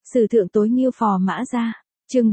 Sử thượng tối Ngưu Phò Mã Gia. Chương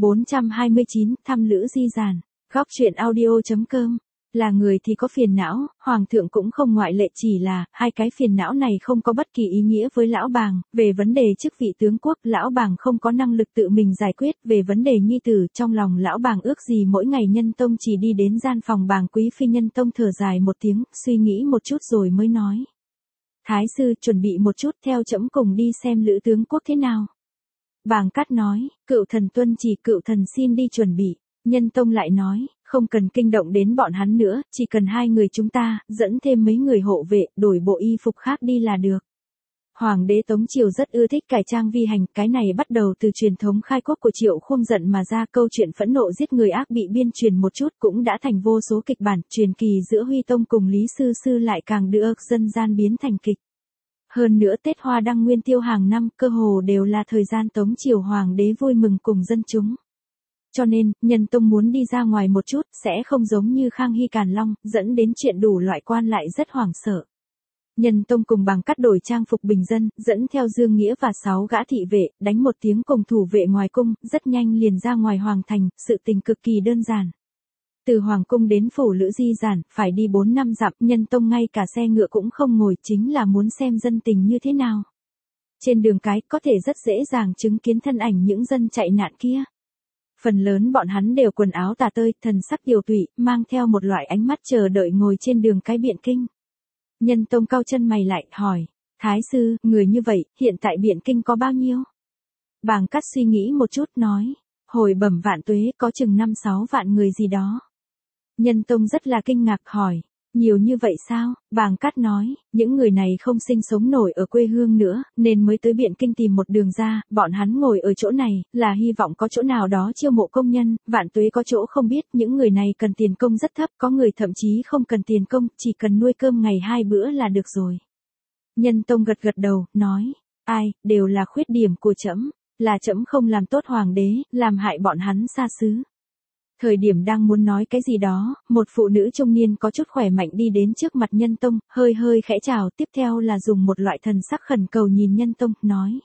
429, thăm Lữ Di Giản. Góc truyện audio.com. Là người thì có phiền não, hoàng thượng cũng không ngoại lệ, chỉ là hai cái phiền não này không có bất kỳ ý nghĩa với lão bàng. Về vấn đề chức vị tướng quốc, lão bàng không có năng lực tự mình giải quyết. Về vấn đề nhi tử, trong lòng lão bàng ước gì mỗi ngày Nhân Tông chỉ đi đến gian phòng bàng quý phi. Nhân Tông thở dài một tiếng, suy nghĩ một chút rồi mới nói: Thái sư, chuẩn bị một chút, theo trẫm cùng đi xem Lữ tướng quốc thế nào. Bàng Cát nói: Cựu thần tuân chỉ, cựu thần xin đi chuẩn bị. Nhân Tông lại nói: Không cần kinh động đến bọn hắn nữa, chỉ cần hai người chúng ta, dẫn thêm mấy người hộ vệ, đổi bộ y phục khác đi là được. Hoàng đế Tống Triều rất ưa thích cải trang vi hành, cái này bắt đầu từ truyền thống khai quốc của Triệu Khung giận mà ra. Câu chuyện phẫn nộ giết người ác bị biên truyền một chút cũng đã thành vô số kịch bản. Truyền kỳ giữa Huy Tông cùng Lý Sư Sư lại càng được dân gian biến thành kịch. Hơn nữa Tết Hoa Đăng Nguyên Tiêu hàng năm, cơ hồ đều là thời gian Tống Triều Hoàng đế vui mừng cùng dân chúng. Cho nên, Nhân Tông muốn đi ra ngoài một chút, sẽ không giống như Khang Hy Càn Long, dẫn đến chuyện đủ loại quan lại rất hoảng sợ. Nhân Tông cùng Bàng Cát đổi trang phục bình dân, dẫn theo Dương Nghĩa và 6 gã thị vệ, đánh một tiếng cùng thủ vệ ngoài cung, rất nhanh liền ra ngoài hoàng thành, sự tình cực kỳ đơn giản. Từ hoàng cung đến phủ Lữ Di Giản, phải đi 4 năm dặm, Nhân Tông ngay cả xe ngựa cũng không ngồi, chính là muốn xem dân tình như thế nào. Trên đường cái, có thể rất dễ dàng chứng kiến thân ảnh những dân chạy nạn kia. Phần lớn bọn hắn đều quần áo tả tơi, thần sắc tiều tụy, mang theo một loại ánh mắt chờ đợi ngồi trên đường cái Biện Kinh. Nhân Tông cau chân mày lại, hỏi: Thái sư, người như vậy, hiện tại Biện Kinh có bao nhiêu? Bàng Cát suy nghĩ một chút, nói: Hồi bẩm vạn tuế, có chừng 5-6 vạn người gì đó. Nhân Tông rất là kinh ngạc, hỏi: Nhiều như vậy sao? Bàng Cát nói: Những người này không sinh sống nổi ở quê hương nữa, nên mới tới Biện Kinh tìm một đường ra. Bọn hắn ngồi ở chỗ này, là hy vọng có chỗ nào đó chiêu mộ công nhân. Vạn tuế có chỗ không biết, những người này cần tiền công rất thấp, có người thậm chí không cần tiền công, chỉ cần nuôi cơm ngày 2 bữa là được rồi. Nhân Tông gật gật đầu, nói: Ai, đều là khuyết điểm của trẫm, là trẫm không làm tốt hoàng đế, làm hại bọn hắn xa xứ. Thời điểm đang muốn nói cái gì đó, một phụ nữ trung niên có chút khỏe mạnh đi đến trước mặt Nhân Tông, hơi khẽ chào, tiếp theo là dùng một loại thần sắc khẩn cầu nhìn Nhân Tông, nói: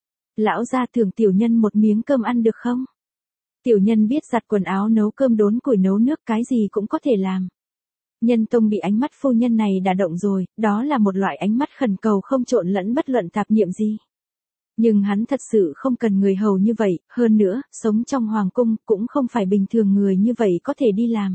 Lão gia thưởng tiểu nhân một miếng cơm ăn được không? Tiểu nhân biết giặt quần áo, nấu cơm, đốn củi, nấu nước, cái gì cũng có thể làm. Nhân Tông bị ánh mắt phu nhân này đả động rồi, đó là một loại ánh mắt khẩn cầu không trộn lẫn bất luận tạp niệm gì. Nhưng hắn thật sự không cần người hầu như vậy, hơn nữa, sống trong hoàng cung cũng không phải bình thường người như vậy có thể đi làm.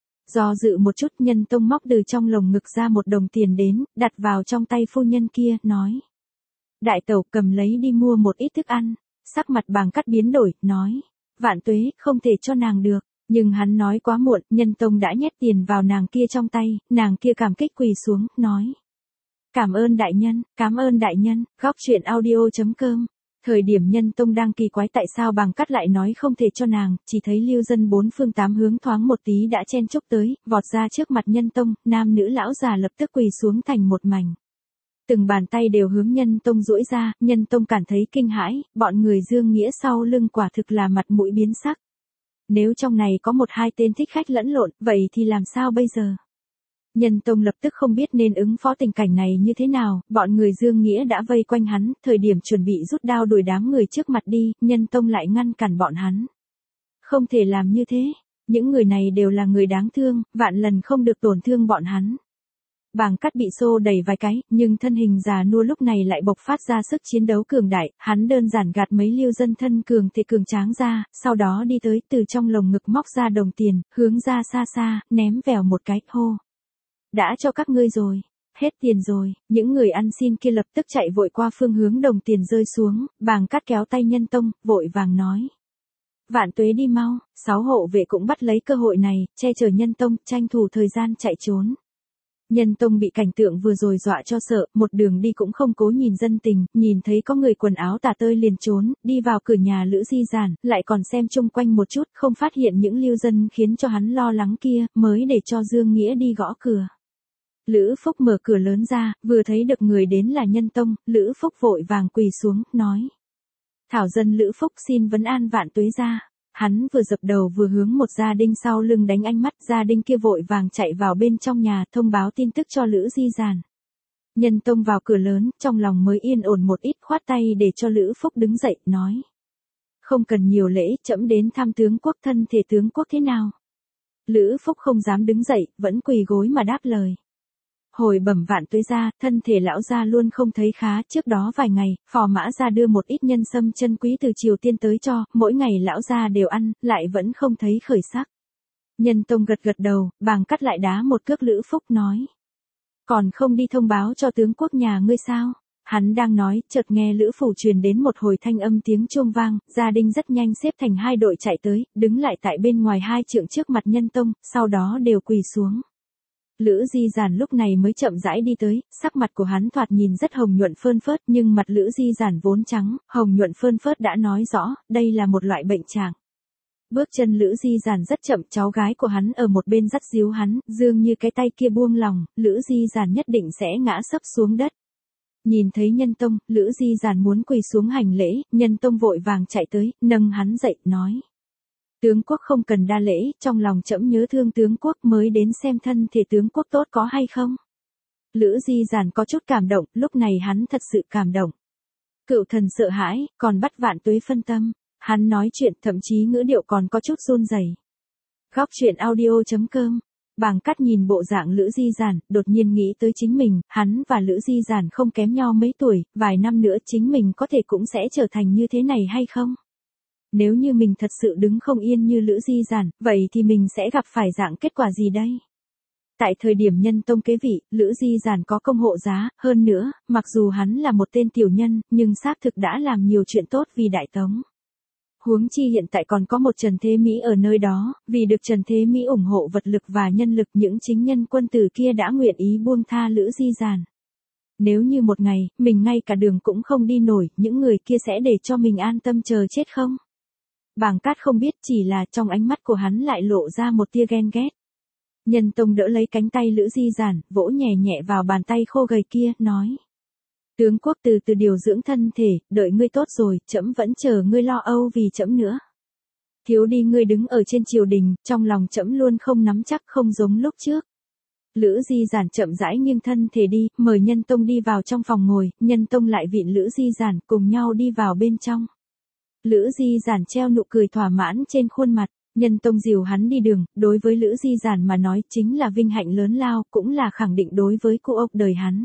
Do dự một chút, Nhân Tông móc từ trong lồng ngực ra một đồng tiền đến, đặt vào trong tay phu nhân kia, nói: Đại tẩu, cầm lấy đi mua một ít thức ăn. Sắc mặt Bàng Cát biến đổi, nói: Vạn tuế, không thể cho nàng được. Nhưng hắn nói quá muộn, Nhân Tông đã nhét tiền vào nàng kia trong tay, nàng kia cảm kích quỳ xuống, nói: Cảm ơn đại nhân, cảm ơn đại nhân. Góc truyện audio.com. Thời điểm Nhân Tông đang kỳ quái tại sao Bàng Cát lại nói không thể cho nàng, chỉ thấy lưu dân 4 phương 8 hướng thoáng một tí đã chen chúc tới, vọt ra trước mặt Nhân Tông, nam nữ lão già lập tức quỳ xuống thành một mảnh. Từng bàn tay đều hướng Nhân Tông duỗi ra, Nhân Tông cảm thấy kinh hãi, bọn người Dương Nghĩa sau lưng quả thực là mặt mũi biến sắc. Nếu trong này có 1-2 tên thích khách lẫn lộn, vậy thì làm sao bây giờ? Nhân Tông lập tức không biết nên ứng phó tình cảnh này như thế nào, bọn người Dương Nghĩa đã vây quanh hắn, thời điểm chuẩn bị rút đao đuổi đám người trước mặt đi, Nhân Tông lại ngăn cản bọn hắn. Không thể làm như thế, những người này đều là người đáng thương, vạn lần không được tổn thương bọn hắn. Bàng Cát bị xô đẩy vài cái, nhưng thân hình già nua lúc này lại bộc phát ra sức chiến đấu cường đại, hắn đơn giản gạt mấy lưu dân thân cường thể cường tráng ra, sau đó đi tới, từ trong lồng ngực móc ra đồng tiền, hướng ra xa xa, ném vèo một cái, hô: Đã cho các ngươi rồi, hết tiền rồi. Những người ăn xin kia lập tức chạy vội qua phương hướng đồng tiền rơi xuống. Bàng Cát kéo tay Nhân Tông, vội vàng nói: Vạn tuế đi mau. 6 hộ vệ cũng bắt lấy cơ hội này, che chở Nhân Tông, tranh thủ thời gian chạy trốn. Nhân Tông bị cảnh tượng vừa rồi dọa cho sợ, một đường đi cũng không cố nhìn dân tình, nhìn thấy có người quần áo tả tơi liền trốn, đi vào cửa nhà Lữ Di Giản, lại còn xem chung quanh một chút, không phát hiện những lưu dân khiến cho hắn lo lắng kia, mới để cho Dương Nghĩa đi gõ cửa. Lữ Phúc mở cửa lớn ra, vừa thấy được người đến là Nhân Tông, Lữ Phúc vội vàng quỳ xuống, nói: Thảo dân Lữ Phúc xin vấn an vạn tuế gia. Hắn vừa dập đầu vừa hướng một gia đình sau lưng đánh ánh mắt, gia đình kia vội vàng chạy vào bên trong nhà, thông báo tin tức cho Lữ Di Giản. Nhân Tông vào cửa lớn, trong lòng mới yên ổn một ít, khoát tay để cho Lữ Phúc đứng dậy, nói: Không cần nhiều lễ, trẫm đến thăm tướng quốc, thân thể tướng quốc thế nào? Lữ Phúc không dám đứng dậy, vẫn quỳ gối mà đáp lời. Hồi bẩm Vạn Tuế gia, thân thể lão gia luôn không thấy khá, trước đó vài ngày, phò mã gia đưa một ít nhân sâm chân quý từ Triều Tiên tới cho, mỗi ngày lão gia đều ăn, lại vẫn không thấy khởi sắc. Nhân Tông gật gật đầu, bàng cắt lại đá một cước Lữ Phúc nói. Còn không đi thông báo cho tướng quốc nhà ngươi sao? Hắn đang nói, chợt nghe Lữ phủ truyền đến một hồi thanh âm tiếng chuông vang, gia đình rất nhanh xếp thành hai đội chạy tới, đứng lại tại bên ngoài hai trượng trước mặt Nhân Tông, sau đó đều quỳ xuống. Lữ Di Giản lúc này mới chậm rãi đi tới, sắc mặt của hắn thoạt nhìn rất hồng nhuận phơn phớt, nhưng mặt Lữ Di Giản vốn trắng, hồng nhuận phơn phớt đã nói rõ, đây là một loại bệnh trạng. Bước chân Lữ Di Giản rất chậm, cháu gái của hắn ở một bên dắt díu hắn, dường như cái tay kia buông lòng, Lữ Di Giản nhất định sẽ ngã sấp xuống đất. Nhìn thấy Nhân Tông, Lữ Di Giản muốn quỳ xuống hành lễ, Nhân Tông vội vàng chạy tới, nâng hắn dậy, nói. Tướng quốc không cần đa lễ, trong lòng trẫm nhớ thương tướng quốc mới đến xem thân thể tướng quốc tốt có hay không. Lữ Di Giản có chút cảm động, lúc này hắn thật sự cảm động. Cựu thần sợ hãi, còn bắt Vạn Tuế phân tâm. Hắn nói chuyện thậm chí ngữ điệu còn có chút run rẩy. Góc truyện audio.com. Bàng Cắt nhìn bộ dạng Lữ Di Giản, đột nhiên nghĩ tới chính mình, hắn và Lữ Di Giản không kém nhau mấy tuổi, vài năm nữa chính mình có thể cũng sẽ trở thành như thế này hay không? Nếu như mình thật sự đứng không yên như Lữ Di Giản, vậy thì mình sẽ gặp phải dạng kết quả gì đây? Tại thời điểm Nhân Tông kế vị, Lữ Di Giản có công hộ giá, hơn nữa, mặc dù hắn là một tên tiểu nhân, nhưng xác thực đã làm nhiều chuyện tốt vì Đại Tống. Huống chi hiện tại còn có một Trần Thế Mỹ ở nơi đó, vì được Trần Thế Mỹ ủng hộ vật lực và nhân lực, những chính nhân quân tử kia đã nguyện ý buông tha Lữ Di Giản. Nếu như một ngày, mình ngay cả đường cũng không đi nổi, những người kia sẽ để cho mình an tâm chờ chết không? Bàng Cát không biết, chỉ là trong ánh mắt của hắn lại lộ ra một tia ghen ghét. Nhân Tông đỡ lấy cánh tay Lữ Di Giản, vỗ nhẹ nhẹ vào bàn tay khô gầy kia, nói. Tướng quốc từ từ điều dưỡng thân thể, đợi ngươi tốt rồi, trẫm vẫn chờ ngươi lo âu vì trẫm nữa. Thiếu đi ngươi đứng ở trên triều đình, trong lòng trẫm luôn không nắm chắc, không giống lúc trước. Lữ Di Giản chậm rãi nghiêng thân thể đi, mời Nhân Tông đi vào trong phòng ngồi, Nhân Tông lại vịn Lữ Di Giản cùng nhau đi vào bên trong. Lữ Di Giản treo nụ cười thỏa mãn trên khuôn mặt, Nhân Tông dìu hắn đi đường, đối với Lữ Di Giản mà nói chính là vinh hạnh lớn lao, cũng là khẳng định đối với cuộc đời hắn.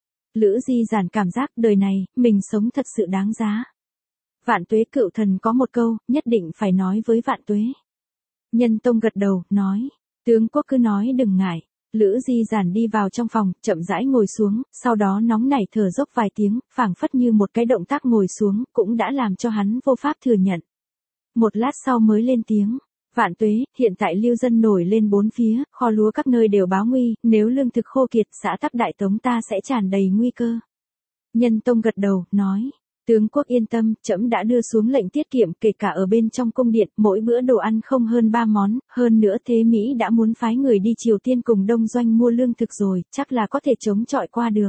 Lữ Di Giản cảm giác đời này, mình sống thật sự đáng giá. Vạn Tuế cựu thần có một câu, nhất định phải nói với Vạn Tuế. Nhân Tông gật đầu, nói, tướng quốc cứ nói đừng ngại. Lữ Di Giản đi vào trong phòng, chậm rãi ngồi xuống, sau đó nóng nảy thở dốc vài tiếng, phảng phất như một cái động tác ngồi xuống, cũng đã làm cho hắn vô pháp thừa nhận. Một lát sau mới lên tiếng. Vạn Tuế, hiện tại lưu dân nổi lên bốn phía, kho lúa các nơi đều báo nguy, nếu lương thực khô kiệt, xã tắc Đại Tống ta sẽ tràn đầy nguy cơ. Nhân Tông gật đầu, nói, tướng quốc yên tâm, trẫm đã đưa xuống lệnh tiết kiệm, kể cả ở bên trong cung điện, mỗi bữa đồ ăn không hơn 3 món, hơn nữa Thế Mỹ đã muốn phái người đi Triều Tiên cùng Đông Doanh mua lương thực rồi, chắc là có thể chống chọi qua được.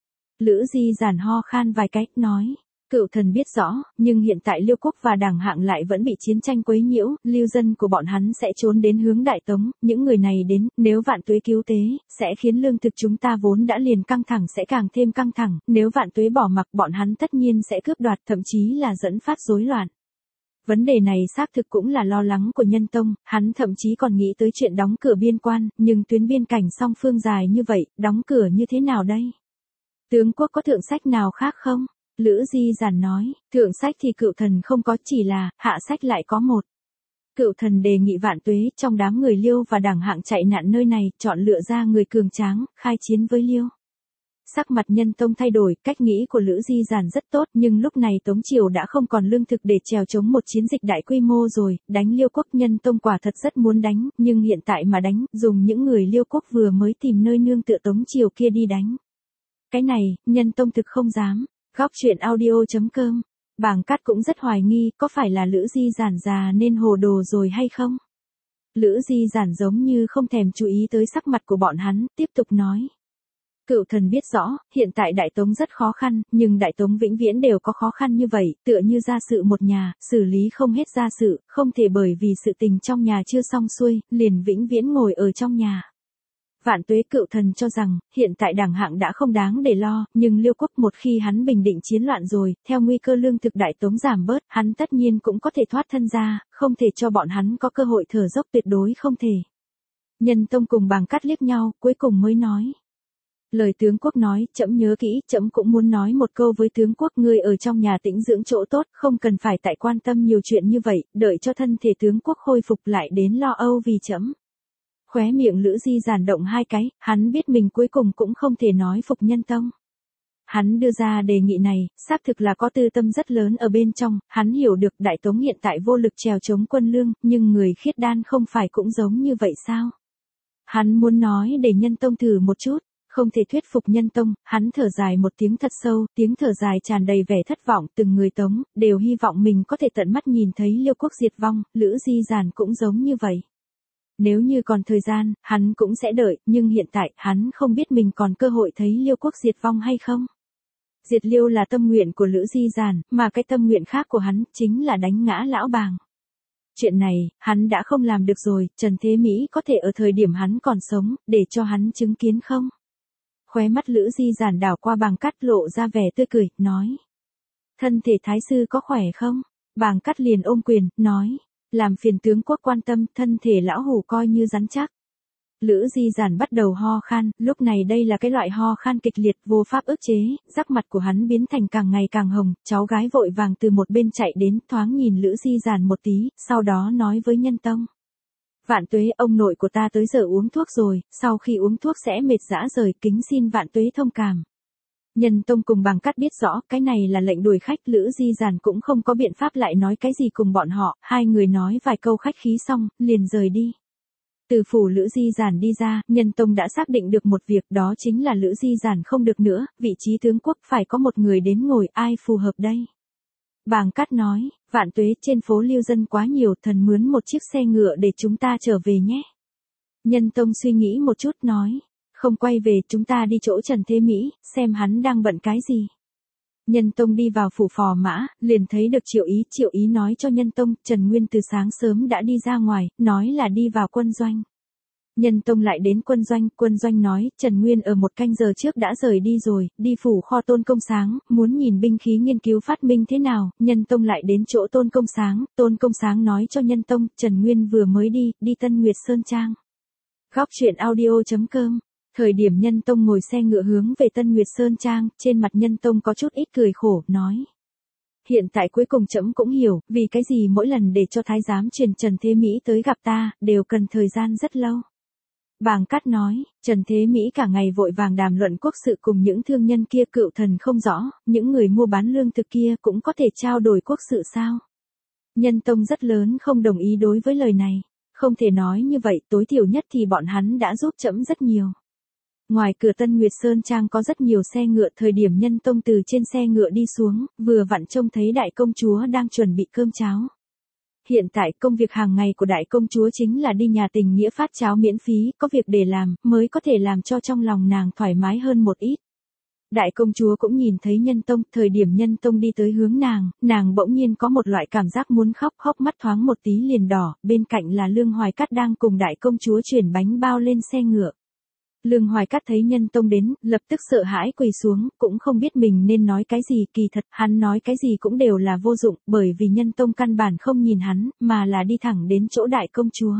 Lữ Di Giản ho khan vài cách, nói. Cựu thần biết rõ, nhưng hiện tại Liêu quốc và Đảng Hạng lại vẫn bị chiến tranh quấy nhiễu, lưu dân của bọn hắn sẽ trốn đến hướng Đại Tống, những người này đến, nếu Vạn Tuế cứu tế, sẽ khiến lương thực chúng ta vốn đã liền căng thẳng sẽ càng thêm căng thẳng, nếu Vạn Tuế bỏ mặc bọn hắn tất nhiên sẽ cướp đoạt, thậm chí là dẫn phát rối loạn. Vấn đề này xác thực cũng là lo lắng của Nhân Tông, hắn thậm chí còn nghĩ tới chuyện đóng cửa biên quan, nhưng tuyến biên cảnh song phương dài như vậy, đóng cửa như thế nào đây? Tướng quốc có thượng sách nào khác không? Lữ Di Giản nói, thượng sách thì cựu thần không có, chỉ là, hạ sách lại có một. Cựu thần đề nghị Vạn Tuế trong đám người Liêu và Đảng Hạng chạy nạn nơi này, chọn lựa ra người cường tráng, khai chiến với Liêu. Sắc mặt Nhân Tông thay đổi, cách nghĩ của Lữ Di Giản rất tốt, nhưng lúc này Tống Triều đã không còn lương thực để chèo chống một chiến dịch đại quy mô rồi, đánh Liêu quốc. Nhân Tông quả thật rất muốn đánh, nhưng hiện tại mà đánh, dùng những người Liêu quốc vừa mới tìm nơi nương tựa Tống Triều kia đi đánh. Cái này, Nhân Tông thực không dám. Góc truyện audio.com. Bàng Cát cũng rất hoài nghi, có phải là Lữ Di Giản già nên hồ đồ rồi hay không? Lữ Di Giản giống như không thèm chú ý tới sắc mặt của bọn hắn, tiếp tục nói. Cựu thần biết rõ, hiện tại Đại Tống rất khó khăn, nhưng Đại Tống vĩnh viễn đều có khó khăn như vậy, tựa như gia sự một nhà, xử lý không hết gia sự, không thể bởi vì sự tình trong nhà chưa xong xuôi, liền vĩnh viễn ngồi ở trong nhà. Vạn Tuế cựu thần cho rằng, hiện tại đẳng hạng đã không đáng để lo, nhưng Liêu quốc một khi hắn bình định chiến loạn rồi, theo nguy cơ lương thực đại tống giảm bớt, hắn tất nhiên cũng có thể thoát thân ra, không thể cho bọn hắn có cơ hội thở dốc, tuyệt đối không thể. Nhân Tông cùng Bàng Cát liếc nhau, cuối cùng mới nói. Lời tướng quốc nói, trẫm nhớ kỹ, trẫm cũng muốn nói một câu với tướng quốc, ngươi ở trong nhà tĩnh dưỡng chỗ tốt, không cần phải tại quan tâm nhiều chuyện như vậy, đợi cho thân thể tướng quốc khôi phục lại đến lo âu vì trẫm. Khóe miệng Lữ Di giản động hai cái, hắn biết mình cuối cùng cũng không thể nói phục Nhân Tông. Hắn đưa ra đề nghị này, xác thực là có tư tâm rất lớn ở bên trong, hắn hiểu được Đại Tống hiện tại vô lực trèo chống quân lương, nhưng người khiết đan không phải cũng giống như vậy sao? Hắn muốn nói để Nhân Tông thử một chút, không thể thuyết phục Nhân Tông, hắn thở dài một tiếng thật sâu, tiếng thở dài tràn đầy vẻ thất vọng, từng người Tống, đều hy vọng mình có thể tận mắt nhìn thấy Liêu quốc diệt vong, Lữ Di giản cũng giống như vậy. Nếu như còn thời gian, hắn cũng sẽ đợi, nhưng hiện tại, hắn không biết mình còn cơ hội thấy Liêu quốc diệt vong hay không. Diệt Liêu là tâm nguyện của Lữ Di giản, mà cái tâm nguyện khác của hắn, chính là đánh ngã lão Bàng. Chuyện này, hắn đã không làm được rồi, Trần Thế Mỹ có thể ở thời điểm hắn còn sống, để cho hắn chứng kiến không? Khóe mắt Lữ Di giản đảo qua Bàng Cát lộ ra vẻ tươi cười, nói. Thân thể thái sư có khỏe không? Bàng Cát liền ôm quyền, nói. Làm phiền tướng quốc quan tâm, thân thể lão hủ coi như rắn chắc. Lữ Di giản bắt đầu ho khan, lúc này đây là cái loại ho khan kịch liệt vô pháp ức chế, sắc mặt của hắn biến thành càng ngày càng hồng, cháu gái vội vàng từ một bên chạy đến, thoáng nhìn Lữ Di giản một tí, sau đó nói với Nhân Tông. Vạn Tuế, ông nội của ta tới giờ uống thuốc rồi, sau khi uống thuốc sẽ mệt rã rời, kính xin Vạn Tuế thông cảm. Nhân Tông cùng Bàng Cát biết rõ, cái này là lệnh đuổi khách, Lữ Di giản cũng không có biện pháp lại nói cái gì cùng bọn họ, hai người nói vài câu khách khí xong, liền rời đi. Từ phủ Lữ Di giản đi ra, Nhân Tông đã xác định được một việc, đó chính là Lữ Di giản không được nữa, vị trí tướng quốc phải có một người đến ngồi, ai phù hợp đây? Bàng Cát nói, Vạn Tuế, trên phố Liêu dân quá nhiều, thần mướn một chiếc xe ngựa để chúng ta trở về nhé. Nhân Tông suy nghĩ một chút nói. Không quay về, chúng ta đi chỗ Trần Thế Mỹ, xem hắn đang bận cái gì. Nhân Tông đi vào phủ phò mã, liền thấy được Triệu Ý nói cho Nhân Tông, Trần Nguyên từ sáng sớm đã đi ra ngoài, nói là đi vào quân doanh. Nhân Tông lại đến quân doanh nói, Trần Nguyên ở một canh giờ trước đã rời đi rồi, đi phủ kho Tôn Công Sáng, muốn nhìn binh khí nghiên cứu phát minh thế nào, Nhân Tông lại đến chỗ Tôn Công Sáng nói cho Nhân Tông, Trần Nguyên vừa mới đi Tân Nguyệt Sơn Trang. Góc truyện audio.com. Thời điểm Nhân Tông ngồi xe ngựa hướng về Tân Nguyệt Sơn Trang, trên mặt Nhân Tông có chút ít cười khổ, nói. Hiện tại cuối cùng trẫm cũng hiểu, vì cái gì mỗi lần để cho thái giám truyền Trần Thế Mỹ tới gặp ta, đều cần thời gian rất lâu. Bàng Cát nói, Trần Thế Mỹ cả ngày vội vàng đàm luận quốc sự cùng những thương nhân kia, cựu thần không rõ, những người mua bán lương thực kia cũng có thể trao đổi quốc sự sao? Nhân Tông rất lớn không đồng ý đối với lời này. Không thể nói như vậy, tối thiểu nhất thì bọn hắn đã giúp trẫm rất nhiều. Ngoài cửa Tân Nguyệt Sơn Trang có rất nhiều xe ngựa, thời điểm Nhân Tông từ trên xe ngựa đi xuống, vừa vặn trông thấy đại công chúa đang chuẩn bị cơm cháo. Hiện tại công việc hàng ngày của đại công chúa chính là đi nhà tình nghĩa phát cháo miễn phí, có việc để làm, mới có thể làm cho trong lòng nàng thoải mái hơn một ít. Đại công chúa cũng nhìn thấy Nhân Tông, thời điểm Nhân Tông đi tới hướng nàng bỗng nhiên có một loại cảm giác muốn khóc, hốc mắt thoáng một tí liền đỏ, bên cạnh là Lương Hoài Cát đang cùng đại công chúa chuyển bánh bao lên xe ngựa. Lương Hoài Cát thấy Nhân Tông đến, lập tức sợ hãi quỳ xuống, cũng không biết mình nên nói cái gì, kỳ thật, hắn nói cái gì cũng đều là vô dụng, bởi vì Nhân Tông căn bản không nhìn hắn, mà là đi thẳng đến chỗ đại công chúa.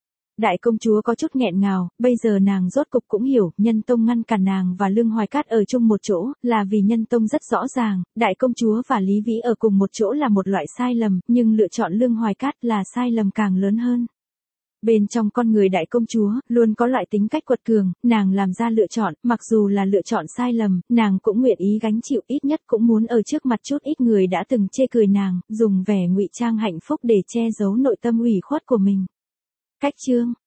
Đại công chúa có chút nghẹn ngào, bây giờ nàng rốt cục cũng hiểu, Nhân Tông ngăn cản nàng và Lương Hoài Cát ở chung một chỗ, là vì Nhân Tông rất rõ ràng, đại công chúa và Lý Vĩ ở cùng một chỗ là một loại sai lầm, nhưng lựa chọn Lương Hoài Cát là sai lầm càng lớn hơn. Bên trong con người đại công chúa, luôn có loại tính cách quật cường, nàng làm ra lựa chọn, mặc dù là lựa chọn sai lầm, nàng cũng nguyện ý gánh chịu, ít nhất cũng muốn ở trước mặt chút ít người đã từng chê cười nàng, dùng vẻ ngụy trang hạnh phúc để che giấu nội tâm ủy khuất của mình. Cách chương